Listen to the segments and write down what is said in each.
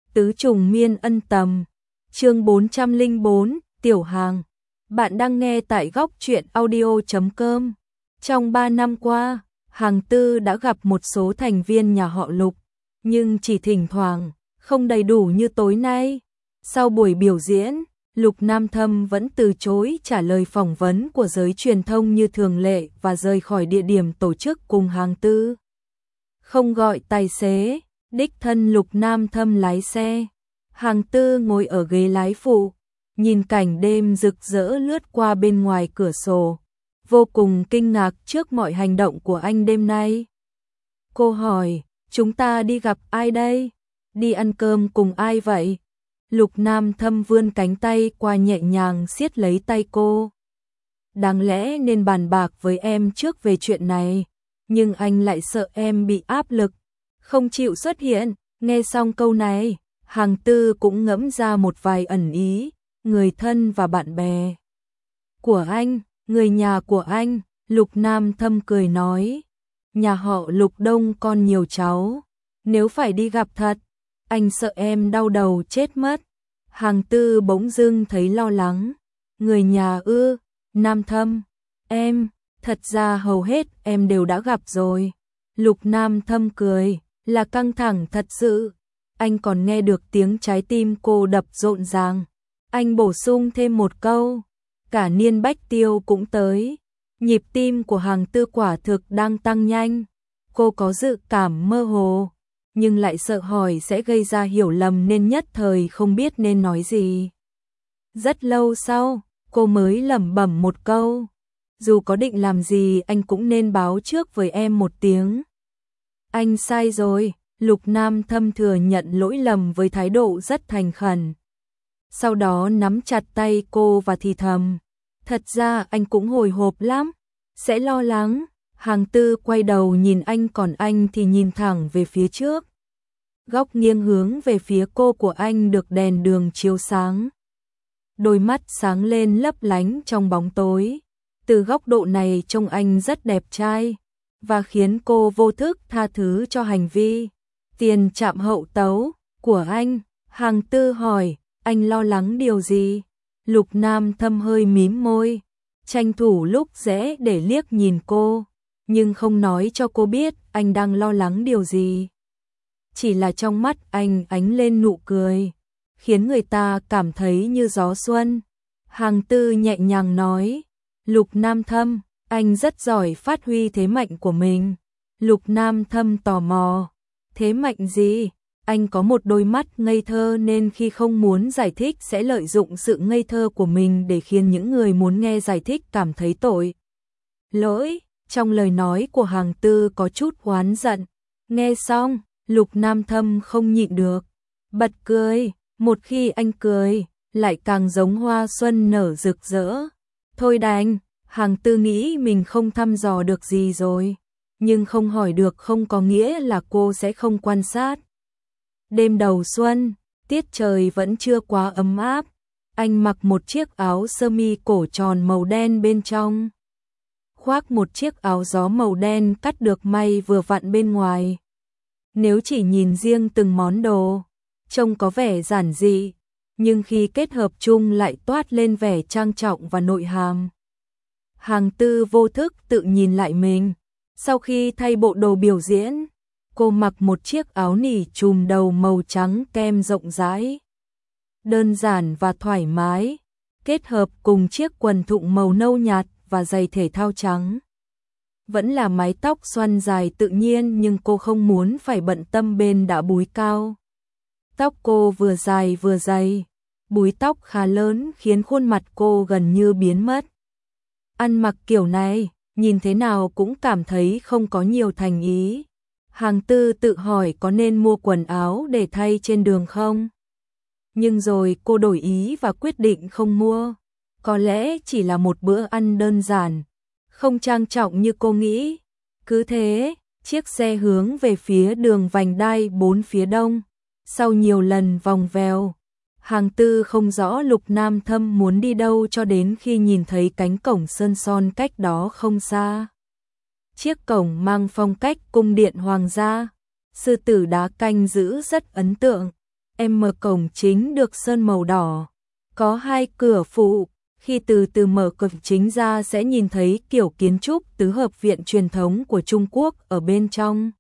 Tứ trùng miên ân tầm. Chương 404, Tiểu Hàng. Bạn đang nghe tại góc truyện audio.com. Trong 3 năm qua, Hàng Tư đã gặp một số thành viên nhà họ Lục, nhưng chỉ thỉnh thoảng, không đầy đủ như tối nay. Sau buổi biểu diễn, Lục Nam Thâm vẫn từ chối trả lời phỏng vấn của giới truyền thông như thường lệ và rời khỏi địa điểm tổ chức cùng Hàng Tư. Không gọi tài xế, đích thân Lục Nam Thâm lái xe. Hàng Tư ngồi ở ghế lái phụ, nhìn cảnh đêm rực rỡ lướt qua bên ngoài cửa sổ, vô cùng kinh ngạc trước mọi hành động của anh đêm nay. Cô hỏi, chúng ta đi gặp ai đây? Đi ăn cơm cùng ai vậy? Lục Nam Thâm vươn cánh tay qua nhẹ nhàng siết lấy tay cô. Đáng lẽ nên bàn bạc với em trước về chuyện này, nhưng anh lại sợ em bị áp lực, không chịu xuất hiện. Nghe xong câu này, Hàng Tư cũng ngẫm ra một vài ẩn ý, người thân và bạn bè của anh, người nhà của anh. Lục Nam Thâm cười nói, nhà họ Lục đông con nhiều cháu, nếu phải đi gặp thật, anh sợ em đau đầu chết mất. Hàng Tư bỗng dưng thấy lo lắng. Người nhà ư? Nam Thâm, em, thật ra hầu hết em đều đã gặp rồi. Lục Nam Thâm cười, là căng thẳng thật sự. Anh còn nghe được tiếng trái tim cô đập rộn ràng. Anh bổ sung thêm một câu, cả Niên Bách Tiêu cũng tới. Nhịp tim của Hàng Tư quả thực đang tăng nhanh. Cô có dự cảm mơ hồ, nhưng lại sợ hỏi sẽ gây ra hiểu lầm nên nhất thời không biết nên nói gì. Rất lâu sau, cô mới lẩm bẩm một câu, dù có định làm gì anh cũng nên báo trước với em một tiếng. Anh sai rồi. Lục Nam Thâm thừa nhận lỗi lầm với thái độ rất thành khẩn. Sau đó nắm chặt tay cô và thì thầm, thật ra anh cũng hồi hộp lắm, sẽ lo lắng. Hàng Tư quay đầu nhìn anh, còn anh thì nhìn thẳng về phía trước. Góc nghiêng hướng về phía cô của anh được đèn đường chiếu sáng. Đôi mắt sáng lên lấp lánh trong bóng tối. Từ góc độ này trông anh rất đẹp trai, và khiến cô vô thức tha thứ cho hành vi tiền trạm hậu tấu của anh. Hàng Tư hỏi, anh lo lắng điều gì? Lục Nam Thâm hơi mím môi, tranh thủ lúc rẽ để liếc nhìn cô, nhưng không nói cho cô biết anh đang lo lắng điều gì. Chỉ là trong mắt anh ánh lên nụ cười, khiến người ta cảm thấy như gió xuân. Hàng Tư nhẹ nhàng nói, Lục Nam Thâm, anh rất giỏi phát huy thế mạnh của mình. Lục Nam Thâm tò mò, thế mạnh gì? Anh có một đôi mắt ngây thơ nên khi không muốn giải thích sẽ lợi dụng sự ngây thơ của mình để khiến những người muốn nghe giải thích cảm thấy tội lỗi. Trong lời nói của Hàng Tư có chút oán giận. Nghe xong, Lục Nam Thâm không nhịn được, bật cười. Một khi anh cười, lại càng giống hoa xuân nở rực rỡ. Thôi đành, Hàng Tư nghĩ mình không thăm dò được gì rồi, nhưng không hỏi được không có nghĩa là cô sẽ không quan sát. Đêm đầu xuân, tiết trời vẫn chưa quá ấm áp. Anh mặc một chiếc áo sơ mi cổ tròn màu đen bên trong, khoác một chiếc áo gió màu đen cắt được may vừa vặn bên ngoài. Nếu chỉ nhìn riêng từng món đồ, trông có vẻ giản dị, nhưng khi kết hợp chung lại toát lên vẻ trang trọng và nội hàm. Hàng Tư vô thức tự nhìn lại mình. Sau khi thay bộ đồ biểu diễn, cô mặc một chiếc áo nỉ trùm đầu màu trắng kem rộng rãi, đơn giản và thoải mái, kết hợp cùng chiếc quần thụng màu nâu nhạt và giày thể thao trắng. Vẫn là mái tóc xoăn dài tự nhiên, nhưng cô không muốn phải bận tâm bên đã búi cao. Tóc cô vừa dài vừa dày, búi tóc khá lớn khiến khuôn mặt cô gần như biến mất. Ăn mặc kiểu này, nhìn thế nào cũng cảm thấy không có nhiều thành ý. Hàng Tư tự hỏi có nên mua quần áo để thay trên đường không? Nhưng rồi cô đổi ý và quyết định không mua. Có lẽ chỉ là một bữa ăn đơn giản, không trang trọng như cô nghĩ. Cứ thế, chiếc xe hướng về phía đường vành đai 4 phía đông. Sau nhiều lần vòng vèo, Hàng Tư không rõ Lục Nam Thâm muốn đi đâu cho đến khi nhìn thấy cánh cổng sơn son cách đó không xa. Chiếc cổng mang phong cách cung điện hoàng gia, sư tử đá canh giữ rất ấn tượng. em mở cổng chính được sơn màu đỏ, có 2 cửa phụ, khi từ từ mở cổng chính ra sẽ nhìn thấy kiểu kiến trúc tứ hợp viện truyền thống của Trung Quốc ở bên trong.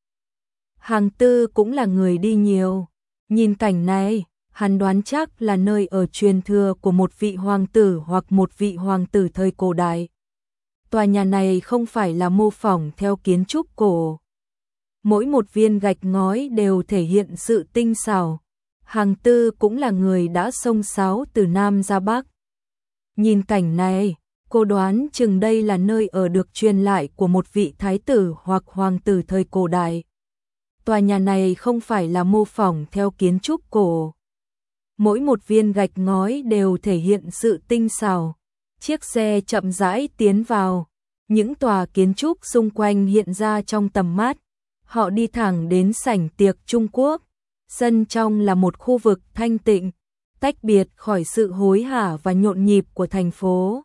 Hàng Tư cũng là người đi nhiều, nhìn cảnh này, hắn đoán chắc là nơi ở truyền thừa của một vị hoàng tử hoặc một vị hoàng tử thời cổ đại. Tòa nhà này không phải là mô phỏng theo kiến trúc cổ. Mỗi một viên gạch ngói đều thể hiện sự tinh xảo. Hàng Tư cũng là người đã xông xáo từ Nam ra Bắc. Nhìn cảnh này, cô đoán chừng đây là nơi ở được truyền lại của một vị thái tử hoặc hoàng tử thời cổ đại. Tòa nhà này không phải là mô phỏng theo kiến trúc cổ. Mỗi một viên gạch ngói đều thể hiện sự tinh xảo. Chiếc xe chậm rãi tiến vào, những tòa kiến trúc xung quanh hiện ra trong tầm mắt. Họ đi thẳng đến sảnh tiệc Trung Quốc. Sân trong là một khu vực thanh tịnh, tách biệt khỏi sự hối hả và nhộn nhịp của thành phố.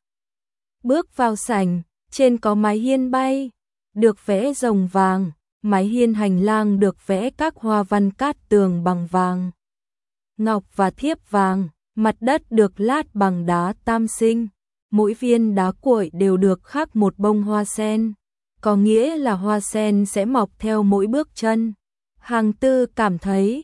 Bước vào sảnh, trên có mái hiên bay, được vẽ rồng vàng, mái hiên hành lang được vẽ các hoa văn cát tường bằng vàng, ngọc và thiếp vàng, mặt đất được lát bằng đá tam sinh, mỗi viên đá cuội đều được khắc một bông hoa sen, có nghĩa là hoa sen sẽ mọc theo mỗi bước chân. Hàng Tư cảm thấy,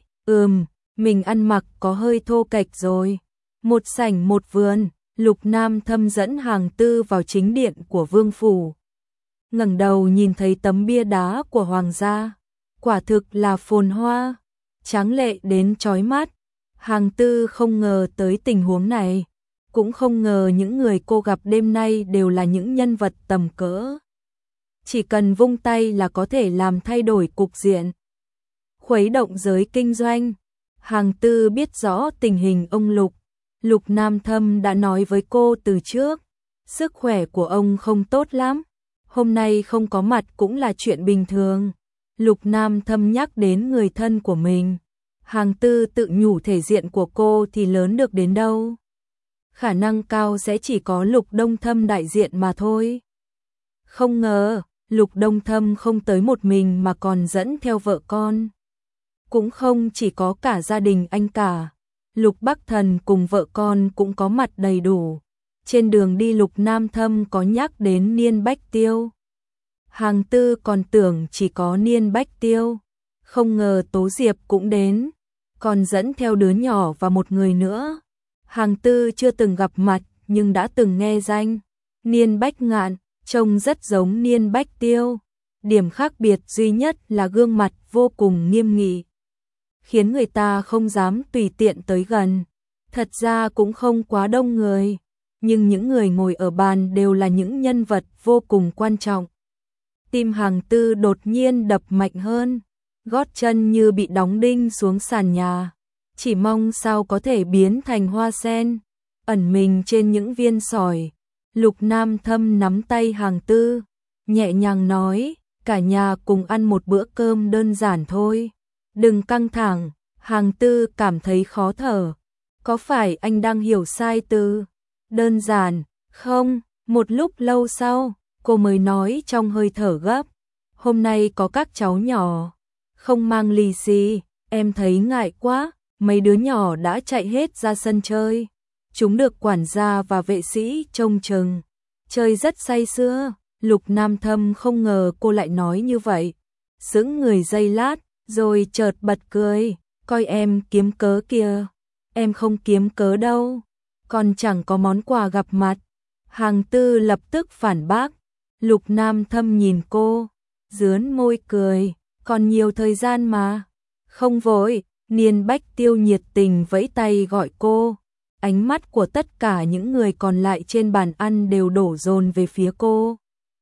mình ăn mặc có hơi thô kệch rồi. Một sảnh một vườn, Lục Nam Thâm dẫn Hàng Tư vào chính điện của vương phủ. Ngẩng đầu nhìn thấy tấm bia đá của hoàng gia, quả thực là phồn hoa, tráng lệ đến chói mắt. Hàng Tư không ngờ tới tình huống này, cũng không ngờ những người cô gặp đêm nay đều là những nhân vật tầm cỡ. Chỉ cần vung tay là có thể làm thay đổi cục diện, khuấy động giới kinh doanh. Hàng Tư biết rõ tình hình ông Lục. Lục Nam Thâm đã nói với cô từ trước, sức khỏe của ông không tốt lắm, hôm nay không có mặt cũng là chuyện bình thường. Lục Nam Thâm nhắc đến người thân của mình. Hàng Tư tự nhủ thể diện của cô thì lớn được đến đâu. Khả năng cao sẽ chỉ có Lục Đông Thâm đại diện mà thôi. Không ngờ, Lục Đông Thâm không tới một mình mà còn dẫn theo vợ con. Cũng không chỉ có cả gia đình anh cả. Lục Bắc Thần cùng vợ con cũng có mặt đầy đủ. Trên đường đi Lục Nam Thâm có nhắc đến Niên Bách Tiêu. Hàng Tư còn tưởng chỉ có Niên Bách Tiêu. Không ngờ Tố Diệp cũng đến, còn dẫn theo đứa nhỏ và một người nữa. Hàng Tư chưa từng gặp mặt nhưng đã từng nghe danh. Niên Bách Ngạn, trông rất giống Niên Bách Tiêu. Điểm khác biệt duy nhất là gương mặt vô cùng nghiêm nghị, khiến người ta không dám tùy tiện tới gần. Thật ra cũng không quá đông người, nhưng những người ngồi ở bàn đều là những nhân vật vô cùng quan trọng. Tim Hàng Tư đột nhiên đập mạnh hơn, gót chân như bị đóng đinh xuống sàn nhà, chỉ mong sao có thể biến thành hoa sen, ẩn mình trên những viên sỏi. Lục Nam Thâm nắm tay Hàng Tư, nhẹ nhàng nói, cả nhà cùng ăn một bữa cơm đơn giản thôi. Đừng căng thẳng. Hàng Tư cảm thấy khó thở. Có phải anh đang hiểu sai từ đơn giản không? Một lúc lâu sau, cô mới nói trong hơi thở gấp. Hôm nay có các cháu nhỏ, không mang lì xì, em thấy ngại quá. Mấy đứa nhỏ đã chạy hết ra sân chơi. Chúng được quản gia và vệ sĩ trông chừng, chơi rất say sưa. Lục Nam Thâm không ngờ cô lại nói như vậy. Sững người giây lát, rồi chợt bật cười, coi em kiếm cớ kìa. Em không kiếm cớ đâu, còn chẳng có món quà gặp mặt. Hàng Tư lập tức phản bác. Lục Nam Thâm nhìn cô, dướn môi cười, còn nhiều thời gian mà. Không vội. Niên Bách Tiêu nhiệt tình vẫy tay gọi cô. Ánh mắt của tất cả những người còn lại trên bàn ăn đều đổ dồn về phía cô.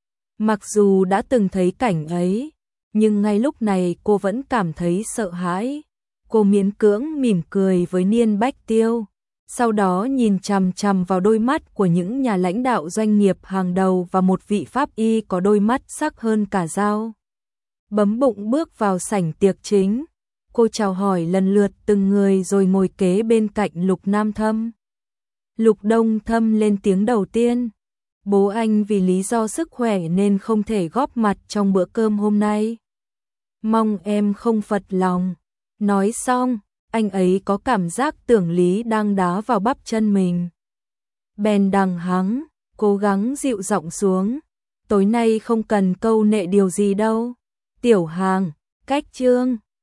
Mặc dù đã từng thấy cảnh ấy, nhưng ngay lúc này cô vẫn cảm thấy sợ hãi. Cô miễn cưỡng mỉm cười với Niên Bách Tiêu, sau đó nhìn chằm chằm vào đôi mắt của những nhà lãnh đạo doanh nghiệp hàng đầu và một vị pháp y có đôi mắt sắc hơn cả dao. Bấm bụng bước vào sảnh tiệc chính. Cô chào hỏi lần lượt từng người rồi ngồi kế bên cạnh Lục Nam Thâm. Lục Đông Thâm lên tiếng đầu tiên. Bố anh vì lý do sức khỏe nên không thể góp mặt trong bữa cơm hôm nay. Mong em không phật lòng. Nói xong, anh ấy có cảm giác tưởng Lý đang đá vào bắp chân mình. Bèn đằng hắng, cố gắng dịu giọng xuống. Tối nay không cần câu nệ điều gì đâu. Tiểu Hàng, cách chương.